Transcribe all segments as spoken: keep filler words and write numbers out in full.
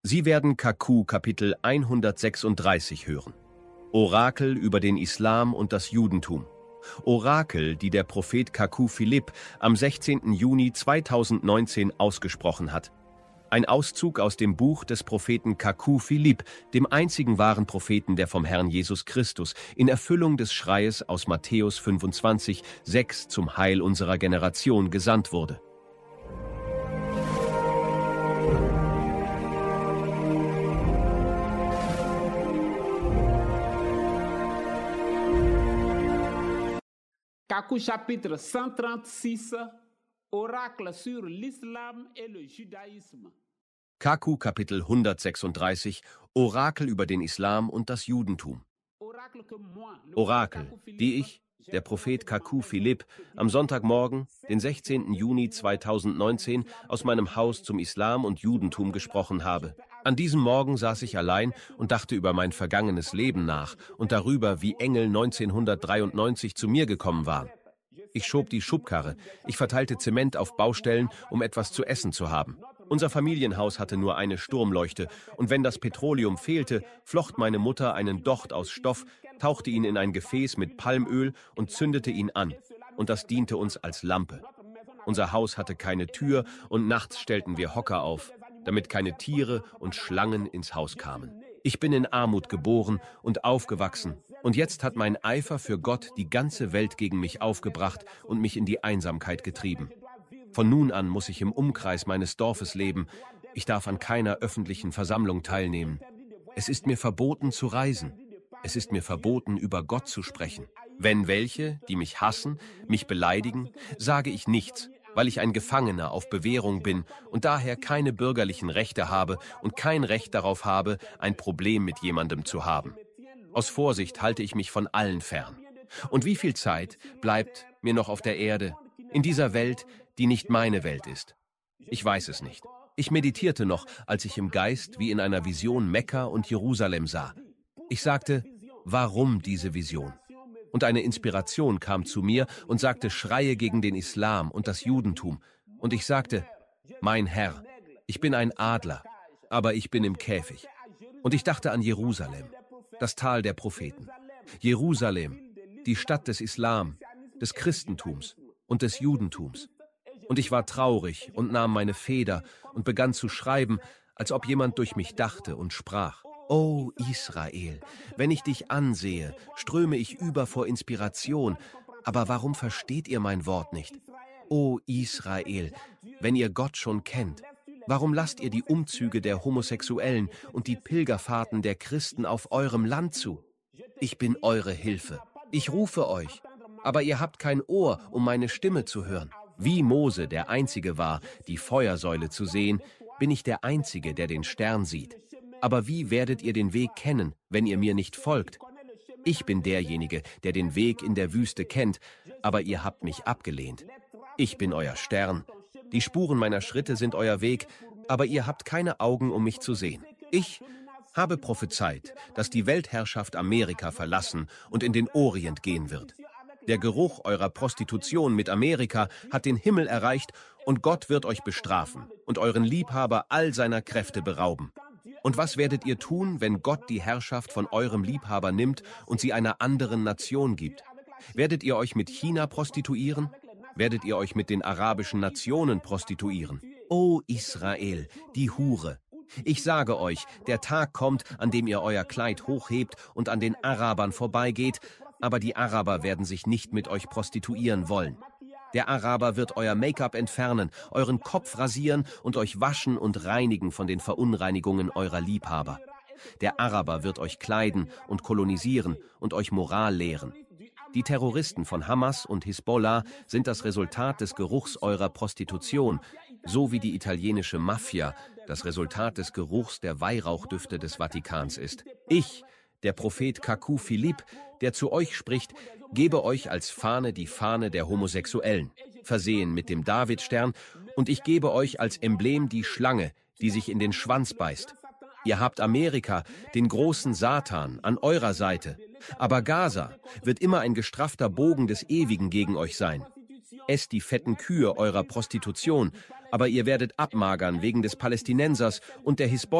Sie werden Kaku Kapitel hundertsechsunddreißig hören. Orakel über den Islam und das Judentum. Orakel, die der Prophet Kaku Philipp am sechzehnten Juni zweitausendneunzehn ausgesprochen hat. Ein Auszug aus dem Buch des Propheten Kaku Philipp, dem einzigen wahren Propheten, der vom Herrn Jesus Christus in Erfüllung des Schreies aus Matthäus fünfundzwanzig, sechs zum Heil unserer Generation gesandt wurde. Kaku chapitre cent trente-six, Oracle sur l'Islam et le Judaïsme. Kaku Kapitel hundertsechsunddreißig, Orakel über den Islam und das Judentum. Orakel, die ich, der Prophet Kaku Philipp, am Sonntagmorgen, den sechzehnten Juni zweitausendneunzehn, aus meinem Haus zum Islam und Judentum gesprochen habe. An diesem Morgen saß ich allein und dachte über mein vergangenes Leben nach und darüber, wie Engel neunzehnhundertdreiundneunzig zu mir gekommen waren. Ich schob die Schubkarre, ich verteilte Zement auf Baustellen, um etwas zu essen zu haben. Unser Familienhaus hatte nur eine Sturmleuchte, und wenn das Petroleum fehlte, flocht meine Mutter einen Docht aus Stoff, tauchte ihn in ein Gefäß mit Palmöl und zündete ihn an, und das diente uns als Lampe. Unser Haus hatte keine Tür, und nachts stellten wir Hocker auf, damit keine Tiere und Schlangen ins Haus kamen. Ich bin in Armut geboren und aufgewachsen, und jetzt hat mein Eifer für Gott die ganze Welt gegen mich aufgebracht und mich in die Einsamkeit getrieben. Von nun an muss ich im Umkreis meines Dorfes leben. Ich darf an keiner öffentlichen Versammlung teilnehmen. Es ist mir verboten zu reisen. Es ist mir verboten, über Gott zu sprechen. Wenn welche, die mich hassen, mich beleidigen, sage ich nichts, weil ich ein Gefangener auf Bewährung bin und daher keine bürgerlichen Rechte habe und kein Recht darauf habe, ein Problem mit jemandem zu haben. Aus Vorsicht halte ich mich von allen fern. Und wie viel Zeit bleibt mir noch auf der Erde, in dieser Welt, die nicht meine Welt ist? Ich weiß es nicht. Ich meditierte noch, als ich im Geist wie in einer Vision Mekka und Jerusalem sah. Ich sagte, warum diese Vision? Und eine Inspiration kam zu mir und sagte, schreie gegen den Islam und das Judentum. Und ich sagte, mein Herr, ich bin ein Adler, aber ich bin im Käfig. Und ich dachte an Jerusalem, das Tal der Propheten. Jerusalem, die Stadt des Islam, des Christentums und des Judentums. Und ich war traurig und nahm meine Feder und begann zu schreiben, als ob jemand durch mich dachte und sprach. O Israel, wenn ich dich ansehe, ströme ich über vor Inspiration, aber warum versteht ihr mein Wort nicht? O Israel, wenn ihr Gott schon kennt, warum lasst ihr die Umzüge der Homosexuellen und die Pilgerfahrten der Christen auf eurem Land zu? Ich bin eure Hilfe. Ich rufe euch, aber ihr habt kein Ohr, um meine Stimme zu hören. Wie Mose der Einzige war, die Feuersäule zu sehen, bin ich der Einzige, der den Stern sieht. Aber wie werdet ihr den Weg kennen, wenn ihr mir nicht folgt? Ich bin derjenige, der den Weg in der Wüste kennt, aber ihr habt mich abgelehnt. Ich bin euer Stern. Die Spuren meiner Schritte sind euer Weg, aber ihr habt keine Augen, um mich zu sehen. Ich habe prophezeit, dass die Weltherrschaft Amerika verlassen und in den Orient gehen wird. Der Geruch eurer Prostitution mit Amerika hat den Himmel erreicht und Gott wird euch bestrafen und euren Liebhaber all seiner Kräfte berauben. Und was werdet ihr tun, wenn Gott die Herrschaft von eurem Liebhaber nimmt und sie einer anderen Nation gibt? Werdet ihr euch mit China prostituieren? Werdet ihr euch mit den arabischen Nationen prostituieren? O Israel, die Hure! Ich sage euch, der Tag kommt, an dem ihr euer Kleid hochhebt und an den Arabern vorbeigeht, aber die Araber werden sich nicht mit euch prostituieren wollen. Der Araber wird euer Make-up entfernen, euren Kopf rasieren und euch waschen und reinigen von den Verunreinigungen eurer Liebhaber. Der Araber wird euch kleiden und kolonisieren und euch Moral lehren. Die Terroristen von Hamas und Hisbollah sind das Resultat des Geruchs eurer Prostitution, so wie die italienische Mafia das Resultat des Geruchs der Weihrauchdüfte des Vatikans ist. Ich, der Prophet Kaku Philipp, der zu euch spricht, gebe euch als Fahne die Fahne der Homosexuellen, versehen mit dem Davidstern, und ich gebe euch als Emblem die Schlange, die sich in den Schwanz beißt. Ihr habt Amerika, den großen Satan, an eurer Seite, aber Gaza wird immer ein gestraffter Bogen des Ewigen gegen euch sein. Esst die fetten Kühe eurer Prostitution, aber ihr werdet abmagern wegen des Palästinensers und der Hisbollah.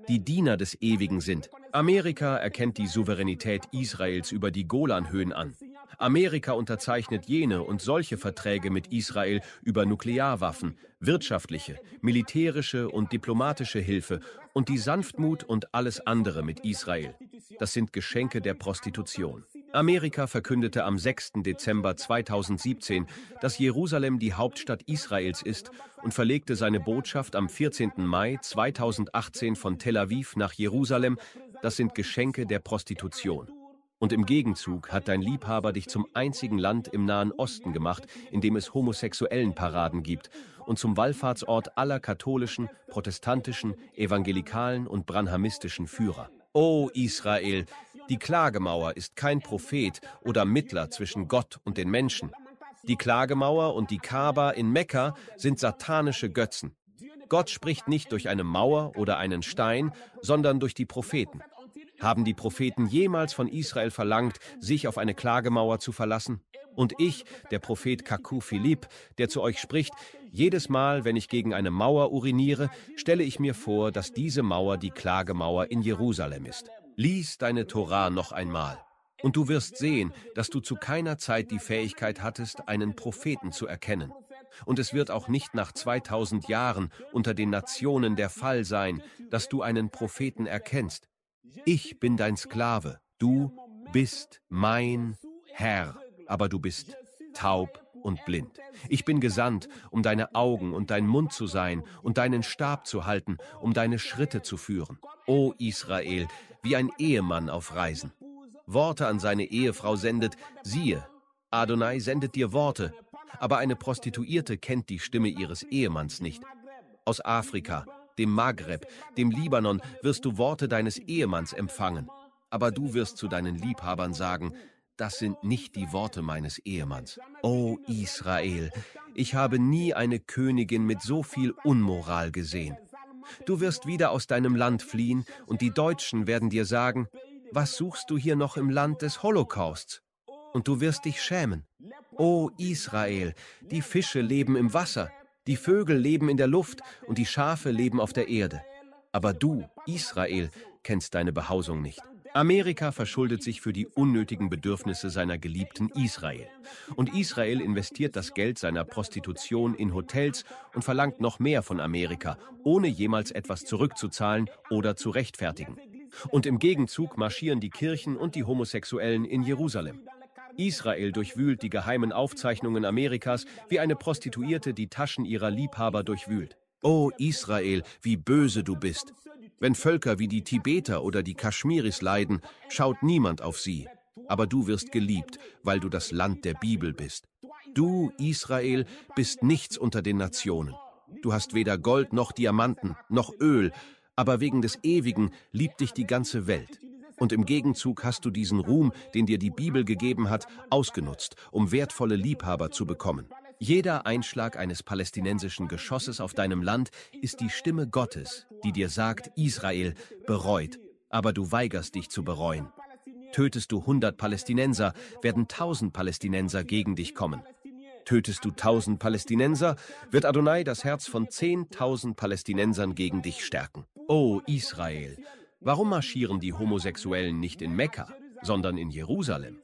die Diener des Ewigen sind. Amerika erkennt die Souveränität Israels über die Golanhöhen an. Amerika unterzeichnet jene und solche Verträge mit Israel über Nuklearwaffen, wirtschaftliche, militärische und diplomatische Hilfe und die Sanftmut und alles andere mit Israel. Das sind Geschenke der Prostitution. Amerika verkündete am sechsten Dezember zweitausendsiebzehn, dass Jerusalem die Hauptstadt Israels ist und verlegte seine Botschaft am vierzehnten Mai zweitausendachtzehn von Tel Aviv nach Jerusalem. Das sind Geschenke der Prostitution. Und im Gegenzug hat dein Liebhaber dich zum einzigen Land im Nahen Osten gemacht, in dem es Homosexuellenparaden gibt und zum Wallfahrtsort aller katholischen, protestantischen, evangelikalen und branhamistischen Führer. O Israel, die Klagemauer ist kein Prophet oder Mittler zwischen Gott und den Menschen. Die Klagemauer und die Kaaba in Mekka sind satanische Götzen. Gott spricht nicht durch eine Mauer oder einen Stein, sondern durch die Propheten. Haben die Propheten jemals von Israel verlangt, sich auf eine Klagemauer zu verlassen? Und ich, der Prophet Kaku Philipp, der zu euch spricht, jedes Mal, wenn ich gegen eine Mauer uriniere, stelle ich mir vor, dass diese Mauer die Klagemauer in Jerusalem ist. Lies deine Torah noch einmal. Und du wirst sehen, dass du zu keiner Zeit die Fähigkeit hattest, einen Propheten zu erkennen. Und es wird auch nicht nach zweitausend Jahren unter den Nationen der Fall sein, dass du einen Propheten erkennst. Ich bin dein Sklave, du bist mein Herr, aber du bist taub und blind. Ich bin gesandt, um deine Augen und dein Mund zu sein und deinen Stab zu halten, um deine Schritte zu führen. O Israel, wie ein Ehemann auf Reisen. Worte an seine Ehefrau sendet, siehe, Adonai sendet dir Worte, aber eine Prostituierte kennt die Stimme ihres Ehemanns nicht. Aus Afrika, dem Maghreb, dem Libanon wirst du Worte deines Ehemanns empfangen, aber du wirst zu deinen Liebhabern sagen, das sind nicht die Worte meines Ehemanns. O Israel, ich habe nie eine Königin mit so viel Unmoral gesehen. Du wirst wieder aus deinem Land fliehen und die Deutschen werden dir sagen, was suchst du hier noch im Land des Holocausts? Und du wirst dich schämen. O Israel, die Fische leben im Wasser, die Vögel leben in der Luft und die Schafe leben auf der Erde. Aber du, Israel, kennst deine Behausung nicht. Amerika verschuldet sich für die unnötigen Bedürfnisse seiner Geliebten Israel. Und Israel investiert das Geld seiner Prostitution in Hotels und verlangt noch mehr von Amerika, ohne jemals etwas zurückzuzahlen oder zu rechtfertigen. Und im Gegenzug marschieren die Kirchen und die Homosexuellen in Jerusalem. Israel durchwühlt die geheimen Aufzeichnungen Amerikas, wie eine Prostituierte die Taschen ihrer Liebhaber durchwühlt. O Israel, wie böse du bist! Wenn Völker wie die Tibeter oder die Kaschmiris leiden, schaut niemand auf sie. Aber du wirst geliebt, weil du das Land der Bibel bist. Du, Israel, bist nichts unter den Nationen. Du hast weder Gold noch Diamanten, noch Öl, aber wegen des Ewigen liebt dich die ganze Welt. Und im Gegenzug hast du diesen Ruhm, den dir die Bibel gegeben hat, ausgenutzt, um wertvolle Liebhaber zu bekommen. Jeder Einschlag eines palästinensischen Geschosses auf deinem Land ist die Stimme Gottes, die dir sagt, Israel bereut, aber du weigerst dich zu bereuen. Tötest du hundert Palästinenser, werden tausend Palästinenser gegen dich kommen. Tötest du tausend Palästinenser, wird Adonai das Herz von zehntausend Palästinensern gegen dich stärken. O Israel, warum marschieren die Homosexuellen nicht in Mekka, sondern in Jerusalem?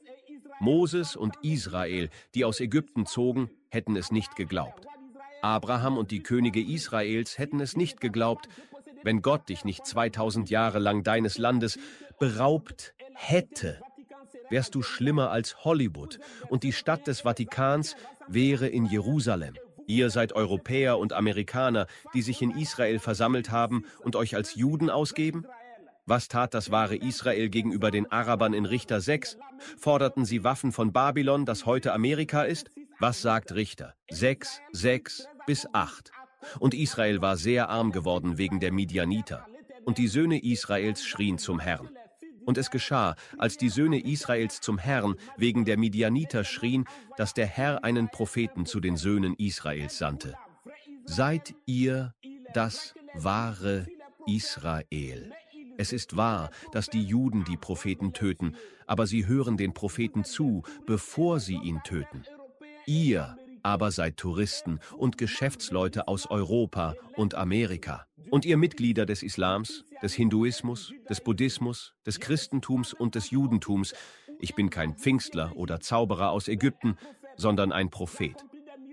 Moses und Israel, die aus Ägypten zogen, hätten es nicht geglaubt. Abraham und die Könige Israels hätten es nicht geglaubt, wenn Gott dich nicht zweitausend Jahre lang deines Landes beraubt hätte. Wärst du schlimmer als Hollywood und die Stadt des Vatikans wäre in Jerusalem. Ihr seid Europäer und Amerikaner, die sich in Israel versammelt haben und euch als Juden ausgeben? Was tat das wahre Israel gegenüber den Arabern in Richter sechs? Forderten sie Waffen von Babylon, das heute Amerika ist? Was sagt Richter? sechs, sechs bis acht. Und Israel war sehr arm geworden wegen der Midianiter. Und die Söhne Israels schrien zum Herrn. Und es geschah, als die Söhne Israels zum Herrn wegen der Midianiter schrien, dass der Herr einen Propheten zu den Söhnen Israels sandte. Seid ihr das wahre Israel? Es ist wahr, dass die Juden die Propheten töten, aber sie hören den Propheten zu, bevor sie ihn töten. Ihr aber seid Touristen und Geschäftsleute aus Europa und Amerika. Und ihr Mitglieder des Islams, des Hinduismus, des Buddhismus, des Christentums und des Judentums, ich bin kein Pfingstler oder Zauberer aus Ägypten, sondern ein Prophet.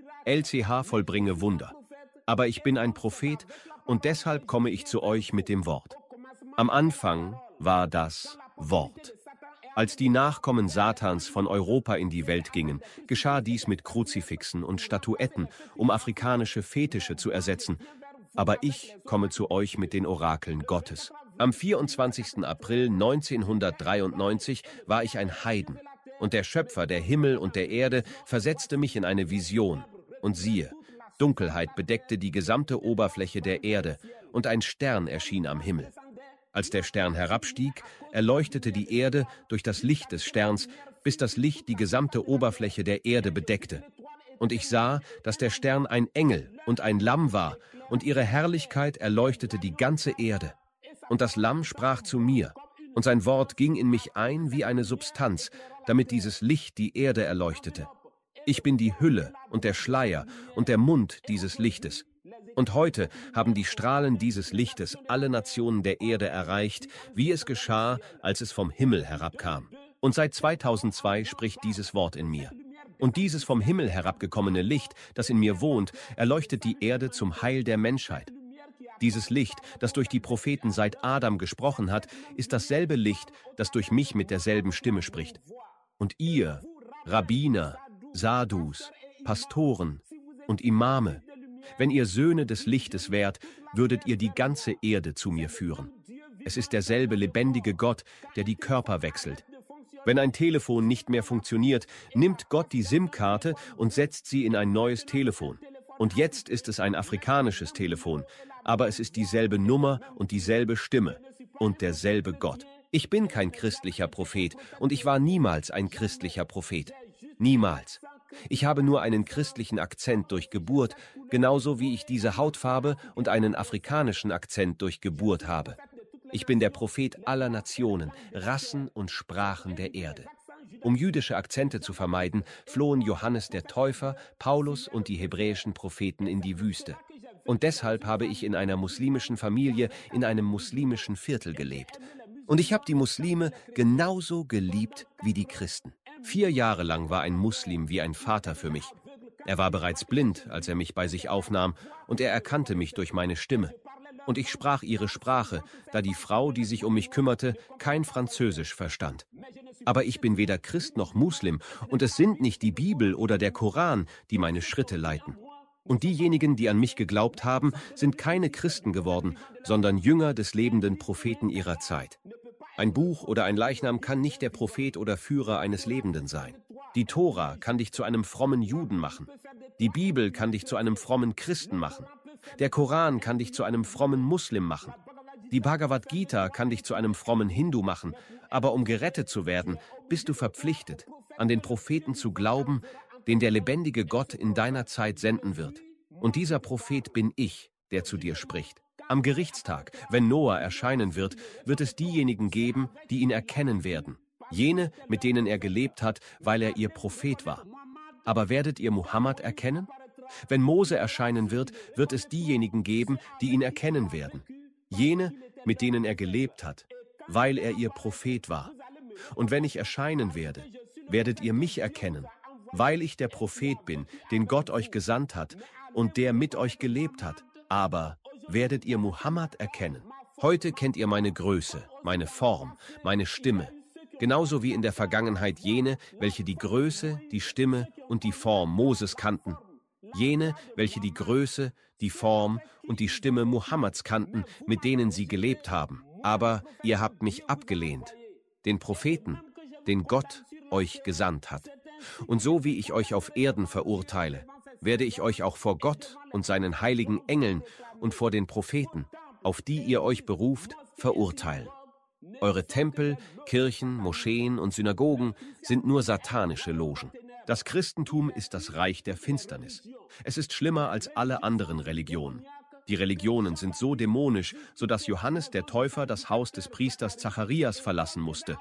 L C H vollbringe Wunder. Aber ich bin ein Prophet und deshalb komme ich zu euch mit dem Wort. Am Anfang war das Wort. Als die Nachkommen Satans von Europa in die Welt gingen, geschah dies mit Kruzifixen und Statuetten, um afrikanische Fetische zu ersetzen. Aber ich komme zu euch mit den Orakeln Gottes. Am vierundzwanzigsten April neunzehnhundertdreiundneunzig war ich ein Heiden, und der Schöpfer der Himmel und der Erde versetzte mich in eine Vision. Und siehe, Dunkelheit bedeckte die gesamte Oberfläche der Erde, und ein Stern erschien am Himmel. Als der Stern herabstieg, erleuchtete die Erde durch das Licht des Sterns, bis das Licht die gesamte Oberfläche der Erde bedeckte. Und ich sah, dass der Stern ein Engel und ein Lamm war, und ihre Herrlichkeit erleuchtete die ganze Erde. Und das Lamm sprach zu mir, und sein Wort ging in mich ein wie eine Substanz, damit dieses Licht die Erde erleuchtete. Ich bin die Hülle und der Schleier und der Mund dieses Lichtes. Und heute haben die Strahlen dieses Lichtes alle Nationen der Erde erreicht, wie es geschah, als es vom Himmel herabkam. Und seit zweitausendzwei spricht dieses Wort in mir. Und dieses vom Himmel herabgekommene Licht, das in mir wohnt, erleuchtet die Erde zum Heil der Menschheit. Dieses Licht, das durch die Propheten seit Adam gesprochen hat, ist dasselbe Licht, das durch mich mit derselben Stimme spricht. Und ihr, Rabbiner, Sadus, Pastoren und Imame, wenn ihr Söhne des Lichtes wärt, würdet ihr die ganze Erde zu mir führen. Es ist derselbe lebendige Gott, der die Körper wechselt. Wenn ein Telefon nicht mehr funktioniert, nimmt Gott die SIM-Karte und setzt sie in ein neues Telefon. Und jetzt ist es ein afrikanisches Telefon, aber es ist dieselbe Nummer und dieselbe Stimme und derselbe Gott. Ich bin kein christlicher Prophet und ich war niemals ein christlicher Prophet. Niemals. Ich habe nur einen christlichen Akzent durch Geburt, genauso wie ich diese Hautfarbe und einen afrikanischen Akzent durch Geburt habe. Ich bin der Prophet aller Nationen, Rassen und Sprachen der Erde. Um jüdische Akzente zu vermeiden, flohen Johannes der Täufer, Paulus und die hebräischen Propheten in die Wüste. Und deshalb habe ich in einer muslimischen Familie in einem muslimischen Viertel gelebt. Und ich habe die Muslime genauso geliebt wie die Christen. Vier Jahre lang war ein Muslim wie ein Vater für mich. Er war bereits blind, als er mich bei sich aufnahm, und er erkannte mich durch meine Stimme. Und ich sprach ihre Sprache, da die Frau, die sich um mich kümmerte, kein Französisch verstand. Aber ich bin weder Christ noch Muslim, und es sind nicht die Bibel oder der Koran, die meine Schritte leiten. Und diejenigen, die an mich geglaubt haben, sind keine Christen geworden, sondern Jünger des lebenden Propheten ihrer Zeit. Ein Buch oder ein Leichnam kann nicht der Prophet oder Führer eines Lebenden sein. Die Tora kann dich zu einem frommen Juden machen. Die Bibel kann dich zu einem frommen Christen machen. Der Koran kann dich zu einem frommen Muslim machen. Die Bhagavad Gita kann dich zu einem frommen Hindu machen. Aber um gerettet zu werden, bist du verpflichtet, an den Propheten zu glauben, den der lebendige Gott in deiner Zeit senden wird. Und dieser Prophet bin ich, der zu dir spricht. Am Gerichtstag, wenn Noah erscheinen wird, wird es diejenigen geben, die ihn erkennen werden. Jene, mit denen er gelebt hat, weil er ihr Prophet war. Aber werdet ihr Mohammed erkennen? Wenn Mose erscheinen wird, wird es diejenigen geben, die ihn erkennen werden. Jene, mit denen er gelebt hat, weil er ihr Prophet war. Und wenn ich erscheinen werde, werdet ihr mich erkennen, weil ich der Prophet bin, den Gott euch gesandt hat und der mit euch gelebt hat. Aber werdet ihr Mohammed erkennen. Heute kennt ihr meine Größe, meine Form, meine Stimme. Genauso wie in der Vergangenheit jene, welche die Größe, die Stimme und die Form Moses kannten. Jene, welche die Größe, die Form und die Stimme Mohammeds kannten, mit denen sie gelebt haben. Aber ihr habt mich abgelehnt, den Propheten, den Gott euch gesandt hat. Und so wie ich euch auf Erden verurteile, werde ich euch auch vor Gott und seinen heiligen Engeln und vor den Propheten, auf die ihr euch beruft, verurteilen. Eure Tempel, Kirchen, Moscheen und Synagogen sind nur satanische Logen. Das Christentum ist das Reich der Finsternis. Es ist schlimmer als alle anderen Religionen. Die Religionen sind so dämonisch, sodass Johannes der Täufer das Haus des Priesters Zacharias verlassen musste.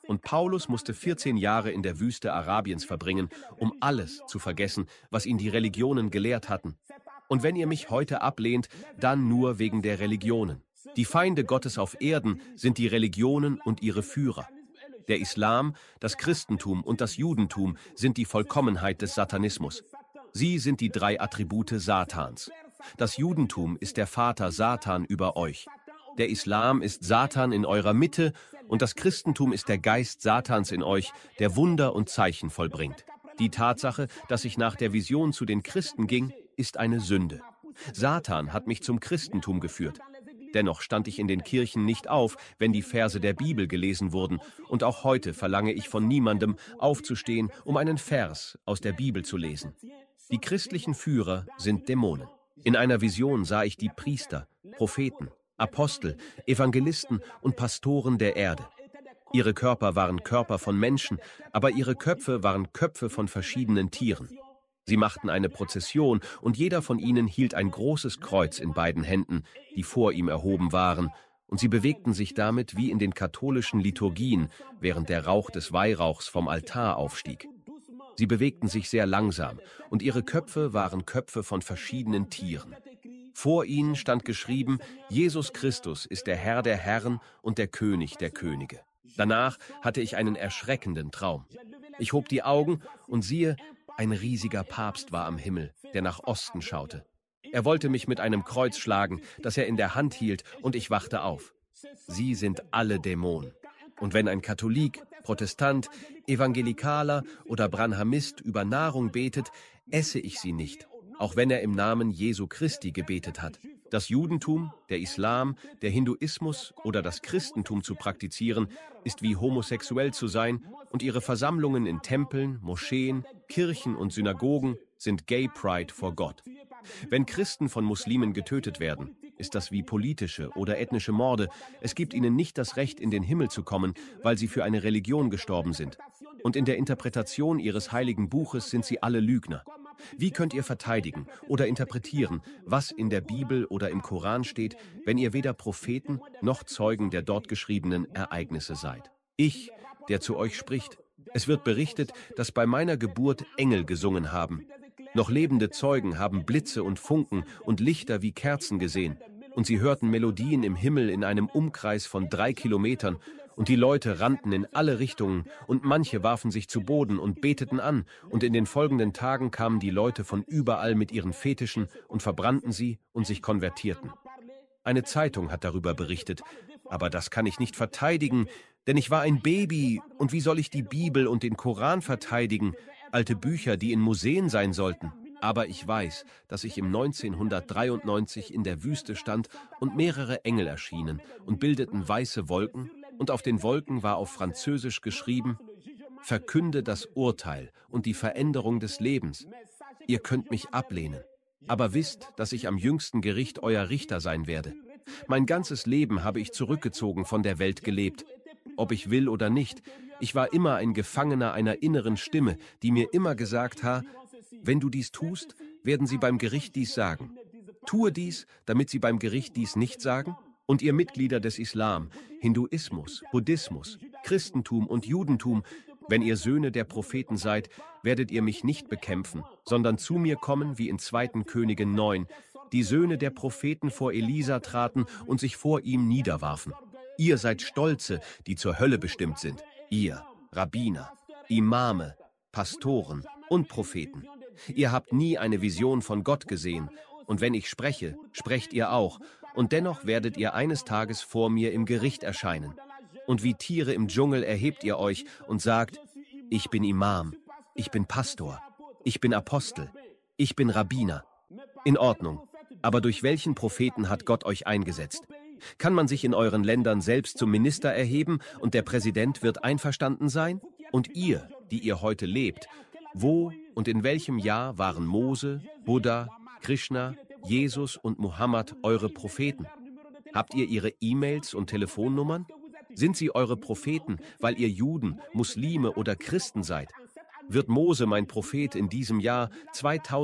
Und Paulus musste vierzehn Jahre in der Wüste Arabiens verbringen, um alles zu vergessen, was ihn die Religionen gelehrt hatten. Und wenn ihr mich heute ablehnt, dann nur wegen der Religionen. Die Feinde Gottes auf Erden sind die Religionen und ihre Führer. Der Islam, das Christentum und das Judentum sind die Vollkommenheit des Satanismus. Sie sind die drei Attribute Satans. Das Judentum ist der Vater Satan über euch. Der Islam ist Satan in eurer Mitte und das Christentum ist der Geist Satans in euch, der Wunder und Zeichen vollbringt. Die Tatsache, dass ich nach der Vision zu den Christen ging, ist eine Sünde. Satan hat mich zum Christentum geführt. Dennoch stand ich in den Kirchen nicht auf, wenn die Verse der Bibel gelesen wurden, und auch heute verlange ich von niemandem, aufzustehen, um einen Vers aus der Bibel zu lesen. Die christlichen Führer sind Dämonen. In einer Vision sah ich die Priester, Propheten, Apostel, Evangelisten und Pastoren der Erde. Ihre Körper waren Körper von Menschen, aber ihre Köpfe waren Köpfe von verschiedenen Tieren. Sie machten eine Prozession, und jeder von ihnen hielt ein großes Kreuz in beiden Händen, die vor ihm erhoben waren, und sie bewegten sich damit wie in den katholischen Liturgien, während der Rauch des Weihrauchs vom Altar aufstieg. Sie bewegten sich sehr langsam, und ihre Köpfe waren Köpfe von verschiedenen Tieren. Vor ihnen stand geschrieben: Jesus Christus ist der Herr der Herren und der König der Könige. Danach hatte ich einen erschreckenden Traum. Ich hob die Augen und siehe, ein riesiger Papst war am Himmel, der nach Osten schaute. Er wollte mich mit einem Kreuz schlagen, das er in der Hand hielt, und ich wachte auf. Sie sind alle Dämonen. Und wenn ein Katholik, Protestant, Evangelikaler oder Branhamist über Nahrung betet, esse ich sie nicht, auch wenn er im Namen Jesu Christi gebetet hat. Das Judentum, der Islam, der Hinduismus oder das Christentum zu praktizieren, ist wie homosexuell zu sein, und ihre Versammlungen in Tempeln, Moscheen, Kirchen und Synagogen sind Gay Pride vor Gott. Wenn Christen von Muslimen getötet werden, ist das wie politische oder ethnische Morde. Es gibt ihnen nicht das Recht, in den Himmel zu kommen, weil sie für eine Religion gestorben sind. Und in der Interpretation ihres heiligen Buches sind sie alle Lügner. Wie könnt ihr verteidigen oder interpretieren, was in der Bibel oder im Koran steht, wenn ihr weder Propheten noch Zeugen der dort geschriebenen Ereignisse seid? Ich, der zu euch spricht, es wird berichtet, dass bei meiner Geburt Engel gesungen haben. Noch lebende Zeugen haben Blitze und Funken und Lichter wie Kerzen gesehen, und sie hörten Melodien im Himmel in einem Umkreis von drei Kilometern, und die Leute rannten in alle Richtungen, und manche warfen sich zu Boden und beteten an, und in den folgenden Tagen kamen die Leute von überall mit ihren Fetischen und verbrannten sie und sich konvertierten. Eine Zeitung hat darüber berichtet, aber das kann ich nicht verteidigen, denn ich war ein Baby, und wie soll ich die Bibel und den Koran verteidigen, alte Bücher, die in Museen sein sollten? Aber ich weiß, dass ich im neunzehnhundertdreiundneunzig in der Wüste stand und mehrere Engel erschienen und bildeten weiße Wolken, und auf den Wolken war auf Französisch geschrieben: Verkünde das Urteil und die Veränderung des Lebens. Ihr könnt mich ablehnen, aber wisst, dass ich am jüngsten Gericht euer Richter sein werde. Mein ganzes Leben habe ich zurückgezogen von der Welt gelebt. Ob ich will oder nicht, ich war immer ein Gefangener einer inneren Stimme, die mir immer gesagt hat: Wenn du dies tust, werden sie beim Gericht dies sagen. Tue dies, damit sie beim Gericht dies nicht sagen. Und ihr Mitglieder des Islam, Hinduismus, Buddhismus, Christentum und Judentum, wenn ihr Söhne der Propheten seid, werdet ihr mich nicht bekämpfen, sondern zu mir kommen wie in zweiten Könige neun, die Söhne der Propheten vor Elisa traten und sich vor ihm niederwarfen. Ihr seid Stolze, die zur Hölle bestimmt sind. Ihr, Rabbiner, Imame, Pastoren und Propheten. Ihr habt nie eine Vision von Gott gesehen. Und wenn ich spreche, sprecht ihr auch. Und dennoch werdet ihr eines Tages vor mir im Gericht erscheinen. Und wie Tiere im Dschungel erhebt ihr euch und sagt: Ich bin Imam, ich bin Pastor, ich bin Apostel, ich bin Rabbiner. In Ordnung, aber durch welchen Propheten hat Gott euch eingesetzt? Kann man sich in euren Ländern selbst zum Minister erheben und der Präsident wird einverstanden sein? Und ihr, die ihr heute lebt, wo und in welchem Jahr waren Mose, Buddha, Krishna, Jesus und Mohammed eure Propheten? Habt ihr ihre E-Mails und Telefonnummern? Sind sie eure Propheten, weil ihr Juden, Muslime oder Christen seid? Wird Mose mein Prophet in diesem Jahr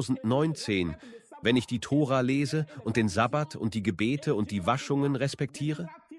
zweitausendneunzehn, wenn ich die Tora lese und den Sabbat und die Gebete und die Waschungen respektiere?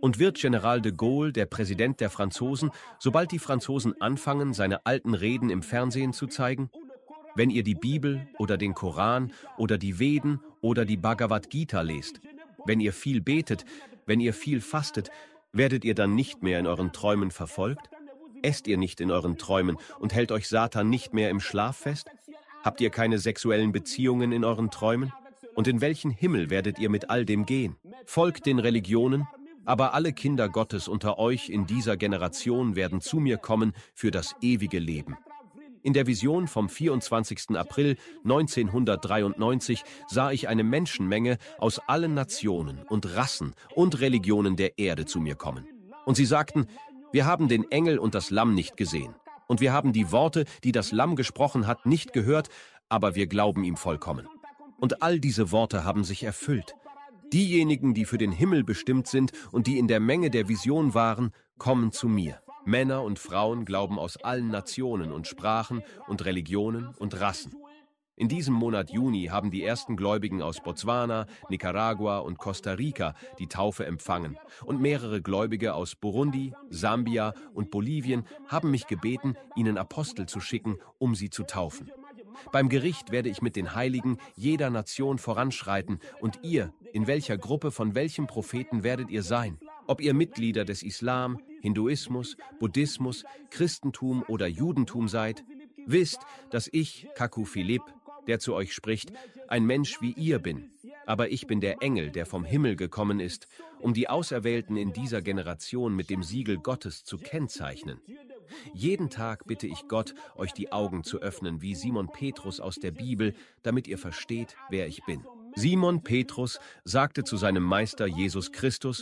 Und wird General de Gaulle, der Präsident der Franzosen, sobald die Franzosen anfangen, seine alten Reden im Fernsehen zu zeigen? Wenn ihr die Bibel oder den Koran oder die Veden oder die Bhagavad Gita lest, wenn ihr viel betet, wenn ihr viel fastet, werdet ihr dann nicht mehr in euren Träumen verfolgt? Esst ihr nicht in euren Träumen und hält euch Satan nicht mehr im Schlaf fest? Habt ihr keine sexuellen Beziehungen in euren Träumen? Und in welchen Himmel werdet ihr mit all dem gehen? Folgt den Religionen, aber alle Kinder Gottes unter euch in dieser Generation werden zu mir kommen für das ewige Leben. In der Vision vom vierundzwanzigsten April neunzehnhundertdreiundneunzig sah ich eine Menschenmenge aus allen Nationen und Rassen und Religionen der Erde zu mir kommen. Und sie sagten, wir haben den Engel und das Lamm nicht gesehen. Und wir haben die Worte, die das Lamm gesprochen hat, nicht gehört, aber wir glauben ihm vollkommen. Und all diese Worte haben sich erfüllt. Diejenigen, die für den Himmel bestimmt sind und die in der Menge der Vision waren, kommen zu mir. Männer und Frauen glauben aus allen Nationen und Sprachen und Religionen und Rassen. In diesem Monat Juni haben die ersten Gläubigen aus Botswana, Nicaragua und Costa Rica die Taufe empfangen. Und mehrere Gläubige aus Burundi, Sambia und Bolivien haben mich gebeten, ihnen Apostel zu schicken, um sie zu taufen. Beim Gericht werde ich mit den Heiligen jeder Nation voranschreiten. Und ihr, in welcher Gruppe von welchem Propheten werdet ihr sein? Ob ihr Mitglieder des Islam, Hinduismus, Buddhismus, Christentum oder Judentum seid, wisst, dass ich, Kaku Philipp, der zu euch spricht, ein Mensch wie ihr bin. Aber ich bin der Engel, der vom Himmel gekommen ist, um die Auserwählten in dieser Generation mit dem Siegel Gottes zu kennzeichnen. Jeden Tag bitte ich Gott, euch die Augen zu öffnen, wie Simon Petrus aus der Bibel, damit ihr versteht, wer ich bin. Simon Petrus sagte zu seinem Meister Jesus Christus,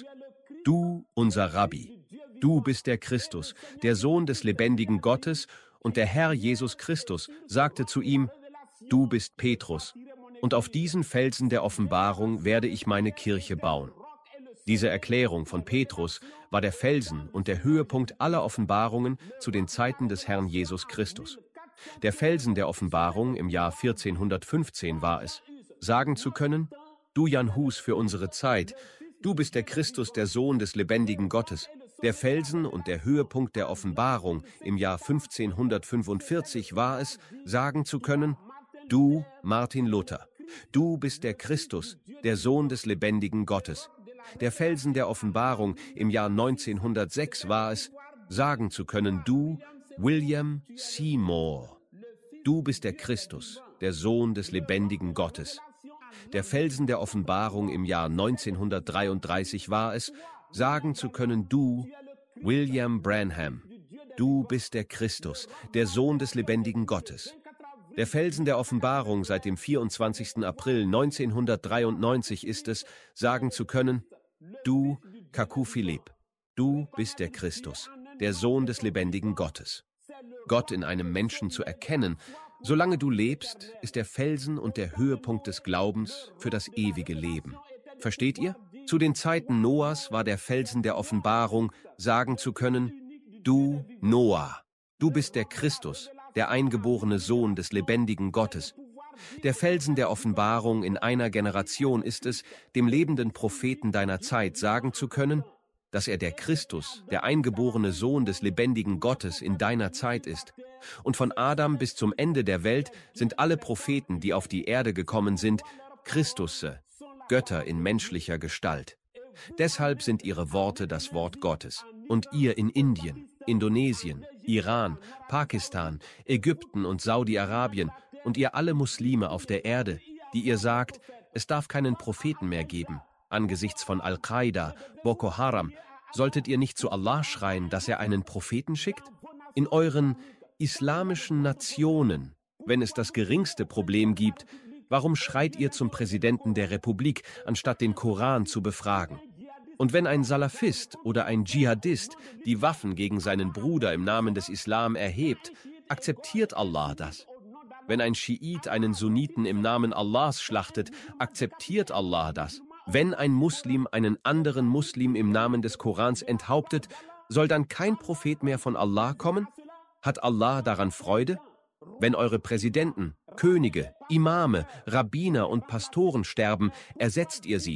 du, unser Rabbi, du bist der Christus, der Sohn des lebendigen Gottes, und der Herr Jesus Christus sagte zu ihm, du bist Petrus, und auf diesen Felsen der Offenbarung werde ich meine Kirche bauen. Diese Erklärung von Petrus war der Felsen und der Höhepunkt aller Offenbarungen zu den Zeiten des Herrn Jesus Christus. Der Felsen der Offenbarung im Jahr vierzehnhundertfünfzehn war es, sagen zu können, du Jan Hus für unsere Zeit, du bist der Christus, der Sohn des lebendigen Gottes. Der Felsen und der Höhepunkt der Offenbarung im Jahr fünfzehnhundertfünfundvierzig war es, sagen zu können, du Martin Luther, du bist der Christus, der Sohn des lebendigen Gottes. Der Felsen der Offenbarung im Jahr neunzehnhundertsechs war es, sagen zu können, du, William Seymour, du bist der Christus, der Sohn des lebendigen Gottes. Der Felsen der Offenbarung im Jahr neunzehnhundertdreiunddreißig war es, sagen zu können, du, William Branham, du bist der Christus, der Sohn des lebendigen Gottes. Der Felsen der Offenbarung seit dem vierundzwanzigsten April neunzehnhundertdreiundneunzig ist es, sagen zu können, du, Kaku Philipp, du bist der Christus, der Sohn des lebendigen Gottes. Gott in einem Menschen zu erkennen, solange du lebst, ist der Felsen und der Höhepunkt des Glaubens für das ewige Leben. Versteht ihr? Zu den Zeiten Noahs war der Felsen der Offenbarung, sagen zu können, du, Noah, du bist der Christus, der eingeborene Sohn des lebendigen Gottes. Der Felsen der Offenbarung in einer Generation ist es, dem lebenden Propheten deiner Zeit sagen zu können, dass er der Christus, der eingeborene Sohn des lebendigen Gottes in deiner Zeit ist. Und von Adam bis zum Ende der Welt sind alle Propheten, die auf die Erde gekommen sind, Christusse, Götter in menschlicher Gestalt. Deshalb sind ihre Worte das Wort Gottes. Und ihr in Indien, Indonesien, Iran, Pakistan, Ägypten und Saudi-Arabien und ihr alle Muslime auf der Erde, die ihr sagt, es darf keinen Propheten mehr geben, angesichts von Al-Qaida, Boko Haram, solltet ihr nicht zu Allah schreien, dass er einen Propheten schickt? In euren islamischen Nationen, wenn es das geringste Problem gibt, warum schreit ihr zum Präsidenten der Republik, anstatt den Koran zu befragen? Und wenn ein Salafist oder ein Dschihadist die Waffen gegen seinen Bruder im Namen des Islam erhebt, akzeptiert Allah das. Wenn ein Schiit einen Sunniten im Namen Allahs schlachtet, akzeptiert Allah das. Wenn ein Muslim einen anderen Muslim im Namen des Korans enthauptet, soll dann kein Prophet mehr von Allah kommen? Hat Allah daran Freude? Wenn eure Präsidenten, Könige, Imame, Rabbiner und Pastoren sterben, ersetzt ihr sie.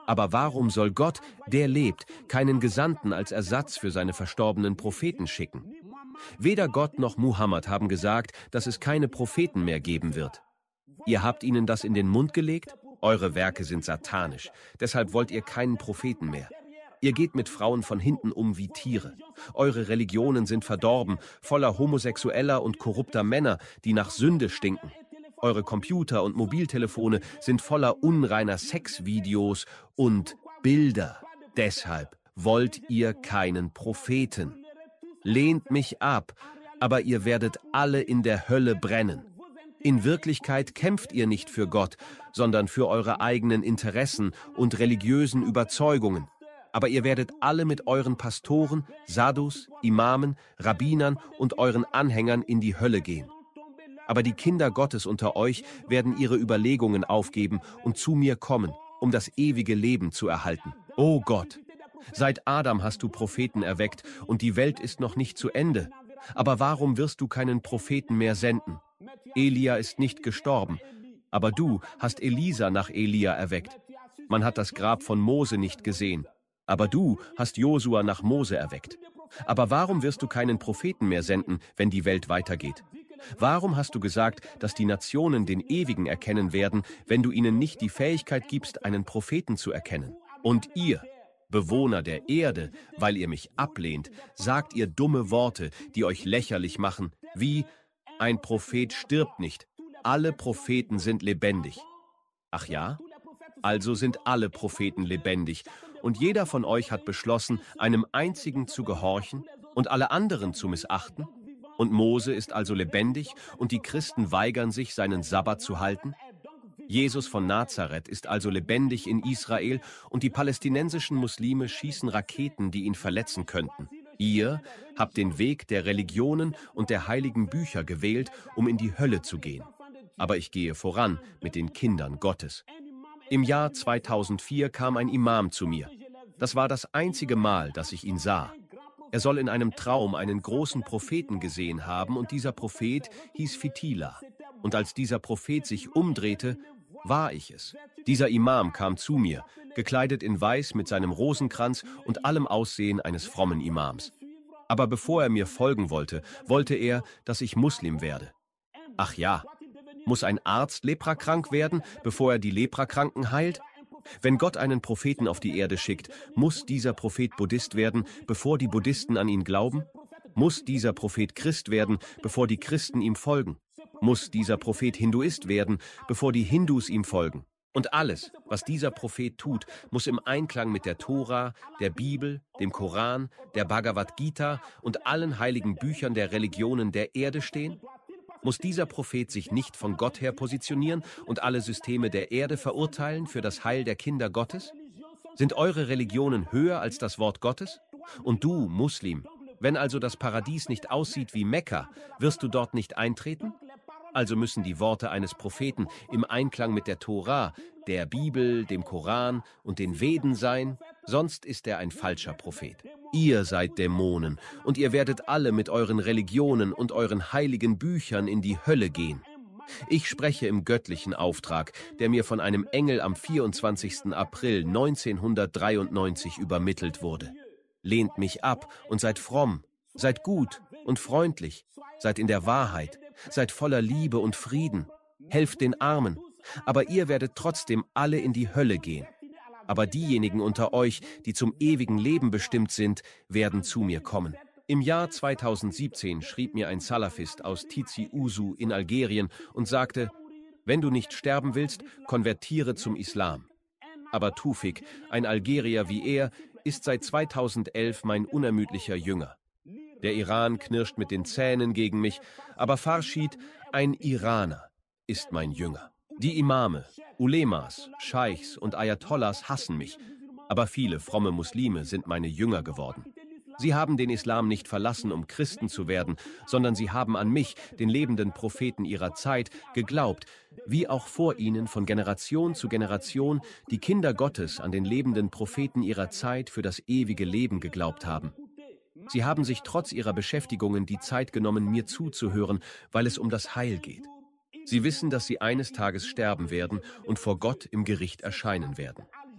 Aber warum soll Gott, der lebt, keinen Gesandten als Ersatz für seine verstorbenen Propheten schicken? Weder Gott noch Muhammad haben gesagt, dass es keine Propheten mehr geben wird. Ihr habt ihnen das in den Mund gelegt? Eure Werke sind satanisch, deshalb wollt ihr keinen Propheten mehr. Ihr geht mit Frauen von hinten um wie Tiere. Eure Religionen sind verdorben, voller homosexueller und korrupter Männer, die nach Sünde stinken. Eure Computer und Mobiltelefone sind voller unreiner Sexvideos und Bilder. Deshalb wollt ihr keinen Propheten. Lehnt mich ab, aber ihr werdet alle in der Hölle brennen. In Wirklichkeit kämpft ihr nicht für Gott, sondern für eure eigenen Interessen und religiösen Überzeugungen. Aber ihr werdet alle mit euren Pastoren, Sadhus, Imamen, Rabbinern und euren Anhängern in die Hölle gehen. Aber die Kinder Gottes unter euch werden ihre Überlegungen aufgeben und zu mir kommen, um das ewige Leben zu erhalten. O Gott, seit Adam hast du Propheten erweckt und die Welt ist noch nicht zu Ende. Aber warum wirst du keinen Propheten mehr senden? Elia ist nicht gestorben, aber du hast Elisa nach Elia erweckt. Man hat das Grab von Mose nicht gesehen, aber du hast Josua nach Mose erweckt. Aber warum wirst du keinen Propheten mehr senden, wenn die Welt weitergeht? Warum hast du gesagt, dass die Nationen den Ewigen erkennen werden, wenn du ihnen nicht die Fähigkeit gibst, einen Propheten zu erkennen? Und ihr, Bewohner der Erde, weil ihr mich ablehnt, sagt ihr dumme Worte, die euch lächerlich machen, wie: Ein Prophet stirbt nicht, alle Propheten sind lebendig. Ach ja? Also sind alle Propheten lebendig, und jeder von euch hat beschlossen, einem einzigen zu gehorchen und alle anderen zu missachten? Und Mose ist also lebendig und die Christen weigern sich, seinen Sabbat zu halten? Jesus von Nazareth ist also lebendig in Israel und die palästinensischen Muslime schießen Raketen, die ihn verletzen könnten. Ihr habt den Weg der Religionen und der heiligen Bücher gewählt, um in die Hölle zu gehen. Aber ich gehe voran mit den Kindern Gottes. Im Jahr zweitausendvier kam ein Imam zu mir. Das war das einzige Mal, dass ich ihn sah. Er soll in einem Traum einen großen Propheten gesehen haben und dieser Prophet hieß Fitila. Und als dieser Prophet sich umdrehte, war ich es. Dieser Imam kam zu mir, gekleidet in Weiß mit seinem Rosenkranz und allem Aussehen eines frommen Imams. Aber bevor er mir folgen wollte, wollte er, dass ich Muslim werde. Ach ja, muss ein Arzt leprakrank werden, bevor er die Leprakranken heilt? Wenn Gott einen Propheten auf die Erde schickt, muss dieser Prophet Buddhist werden, bevor die Buddhisten an ihn glauben? Muss dieser Prophet Christ werden, bevor die Christen ihm folgen? Muss dieser Prophet Hinduist werden, bevor die Hindus ihm folgen? Und alles, was dieser Prophet tut, muss im Einklang mit der Tora, der Bibel, dem Koran, der Bhagavad Gita und allen heiligen Büchern der Religionen der Erde stehen? Muss dieser Prophet sich nicht von Gott her positionieren und alle Systeme der Erde verurteilen für das Heil der Kinder Gottes? Sind eure Religionen höher als das Wort Gottes? Und du, Muslim, wenn also das Paradies nicht aussieht wie Mekka, wirst du dort nicht eintreten? Also müssen die Worte eines Propheten im Einklang mit der Tora, der Bibel, dem Koran und den Veden sein, sonst ist er ein falscher Prophet. Ihr seid Dämonen und ihr werdet alle mit euren Religionen und euren heiligen Büchern in die Hölle gehen. Ich spreche im göttlichen Auftrag, der mir von einem Engel am vierundzwanzigsten April neunzehnhundertdreiundneunzig übermittelt wurde. Lehnt mich ab und seid fromm, seid gut und freundlich, seid in der Wahrheit, seid voller Liebe und Frieden, helft den Armen, aber ihr werdet trotzdem alle in die Hölle gehen. Aber diejenigen unter euch, die zum ewigen Leben bestimmt sind, werden zu mir kommen. Im Jahr zweitausendsiebzehn schrieb mir ein Salafist aus Tizi Ouzou in Algerien und sagte: Wenn du nicht sterben willst, konvertiere zum Islam. Aber Tufik, ein Algerier wie er, ist seit zweitausendelf mein unermüdlicher Jünger. Der Iran knirscht mit den Zähnen gegen mich, aber Farshid, ein Iraner, ist mein Jünger. Die Imame, Ulemas, Scheichs und Ayatollahs hassen mich, aber viele fromme Muslime sind meine Jünger geworden. Sie haben den Islam nicht verlassen, um Christen zu werden, sondern sie haben an mich, den lebenden Propheten ihrer Zeit, geglaubt, wie auch vor ihnen von Generation zu Generation die Kinder Gottes an den lebenden Propheten ihrer Zeit für das ewige Leben geglaubt haben. Sie haben sich trotz ihrer Beschäftigungen die Zeit genommen, mir zuzuhören, weil es um das Heil geht. Sie wissen, dass sie eines Tages sterben werden und vor Gott im Gericht erscheinen werden.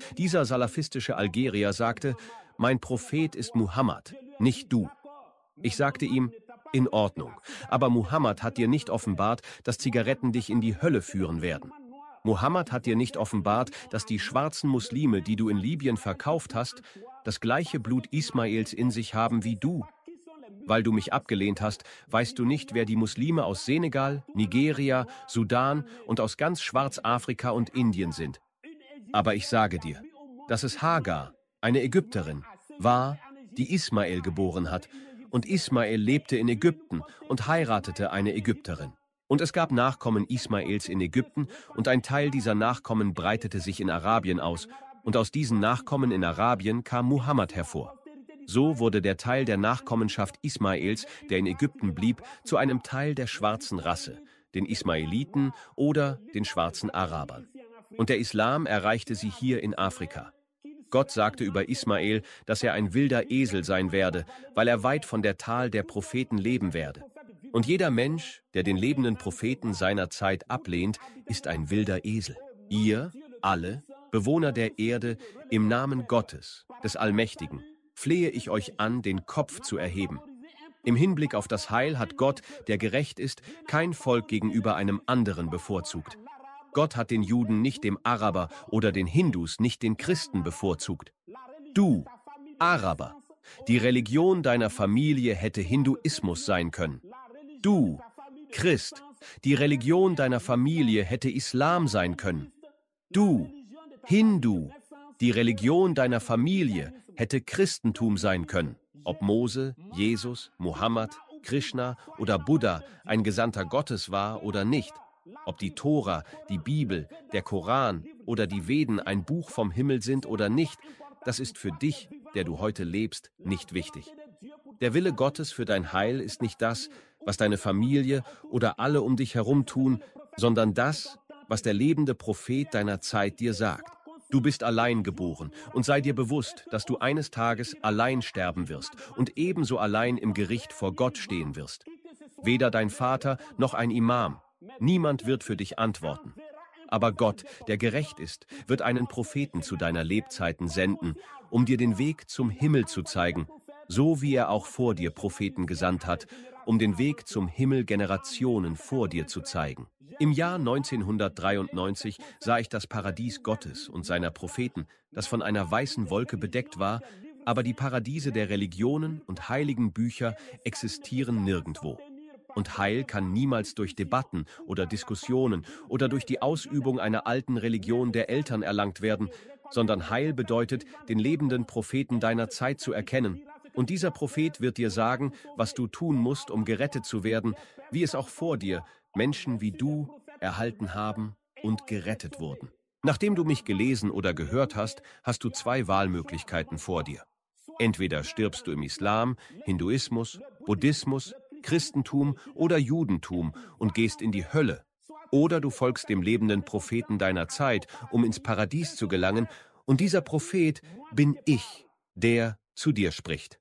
Dieser salafistische Algerier sagte, mein Prophet ist Muhammad, nicht du. Ich sagte ihm, in Ordnung, aber Muhammad hat dir nicht offenbart, dass Zigaretten dich in die Hölle führen werden. Muhammad hat dir nicht offenbart, dass die schwarzen Muslime, die du in Libyen verkauft hast, das gleiche Blut Ismaels in sich haben wie du. Weil du mich abgelehnt hast, weißt du nicht, wer die Muslime aus Senegal, Nigeria, Sudan und aus ganz Schwarzafrika und Indien sind. Aber ich sage dir, dass es Hagar, eine Ägypterin, war, die Ismael geboren hat, und Ismael lebte in Ägypten und heiratete eine Ägypterin. Und es gab Nachkommen Ismaels in Ägypten, und ein Teil dieser Nachkommen breitete sich in Arabien aus, und aus diesen Nachkommen in Arabien kam Muhammad hervor. So wurde der Teil der Nachkommenschaft Ismaels, der in Ägypten blieb, zu einem Teil der schwarzen Rasse, den Ismaeliten oder den schwarzen Arabern. Und der Islam erreichte sie hier in Afrika. Gott sagte über Ismael, dass er ein wilder Esel sein werde, weil er weit von der Tal der Propheten leben werde. Und jeder Mensch, der den lebenden Propheten seiner Zeit ablehnt, ist ein wilder Esel. Ihr, alle, Bewohner der Erde, im Namen Gottes, des Allmächtigen, flehe ich euch an, den Kopf zu erheben. Im Hinblick auf das Heil hat Gott, der gerecht ist, kein Volk gegenüber einem anderen bevorzugt. Gott hat den Juden nicht dem Araber oder den Hindus nicht den Christen bevorzugt. Du, Araber, die Religion deiner Familie hätte Hinduismus sein können. Du, Christ, die Religion deiner Familie hätte Islam sein können. Du, Hindu, die Religion deiner Familie hätte Christentum sein können. Ob Mose, Jesus, Mohammed, Krishna oder Buddha ein Gesandter Gottes war oder nicht. Ob die Tora, die Bibel, der Koran oder die Veden ein Buch vom Himmel sind oder nicht, das ist für dich, der du heute lebst, nicht wichtig. Der Wille Gottes für dein Heil ist nicht das, was deine Familie oder alle um dich herum tun, sondern das, was der lebende Prophet deiner Zeit dir sagt. Du bist allein geboren und sei dir bewusst, dass du eines Tages allein sterben wirst und ebenso allein im Gericht vor Gott stehen wirst. Weder dein Vater noch ein Imam. Niemand wird für dich antworten. Aber Gott, der gerecht ist, wird einen Propheten zu deiner Lebzeiten senden, um dir den Weg zum Himmel zu zeigen, so wie er auch vor dir Propheten gesandt hat, um den Weg zum Himmel Generationen vor dir zu zeigen. Im Jahr neunzehnhundertdreiundneunzig sah ich das Paradies Gottes und seiner Propheten, das von einer weißen Wolke bedeckt war, aber die Paradiese der Religionen und heiligen Bücher existieren nirgendwo. Und Heil kann niemals durch Debatten oder Diskussionen oder durch die Ausübung einer alten Religion der Eltern erlangt werden, sondern Heil bedeutet, den lebenden Propheten deiner Zeit zu erkennen. Und dieser Prophet wird dir sagen, was du tun musst, um gerettet zu werden, wie es auch vor dir Menschen wie du erhalten haben und gerettet wurden. Nachdem du mich gelesen oder gehört hast, hast du zwei Wahlmöglichkeiten vor dir. Entweder stirbst du im Islam, Hinduismus, Buddhismus, Christentum oder Judentum und gehst in die Hölle. Oder du folgst dem lebenden Propheten deiner Zeit, um ins Paradies zu gelangen, und dieser Prophet bin ich, der zu dir spricht.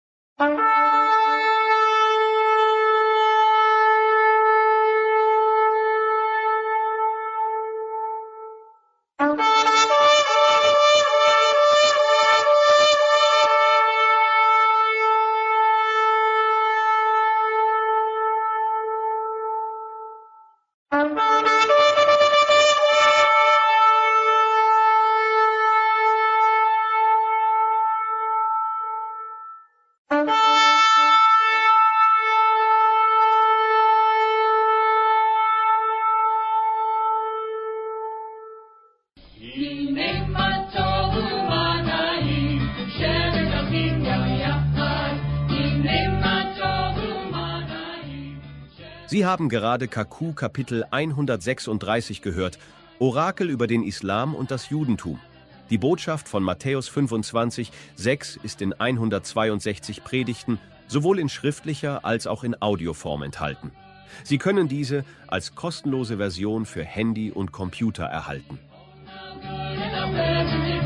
Sie haben gerade Kaku Kapitel hundertsechsunddreißig gehört, Orakel über den Islam und das Judentum. Die Botschaft von Matthäus fünfundzwanzig, sechs ist in hundertzweiundsechzig Predigten sowohl in schriftlicher als auch in Audioform enthalten. Sie können diese als kostenlose Version für Handy und Computer erhalten.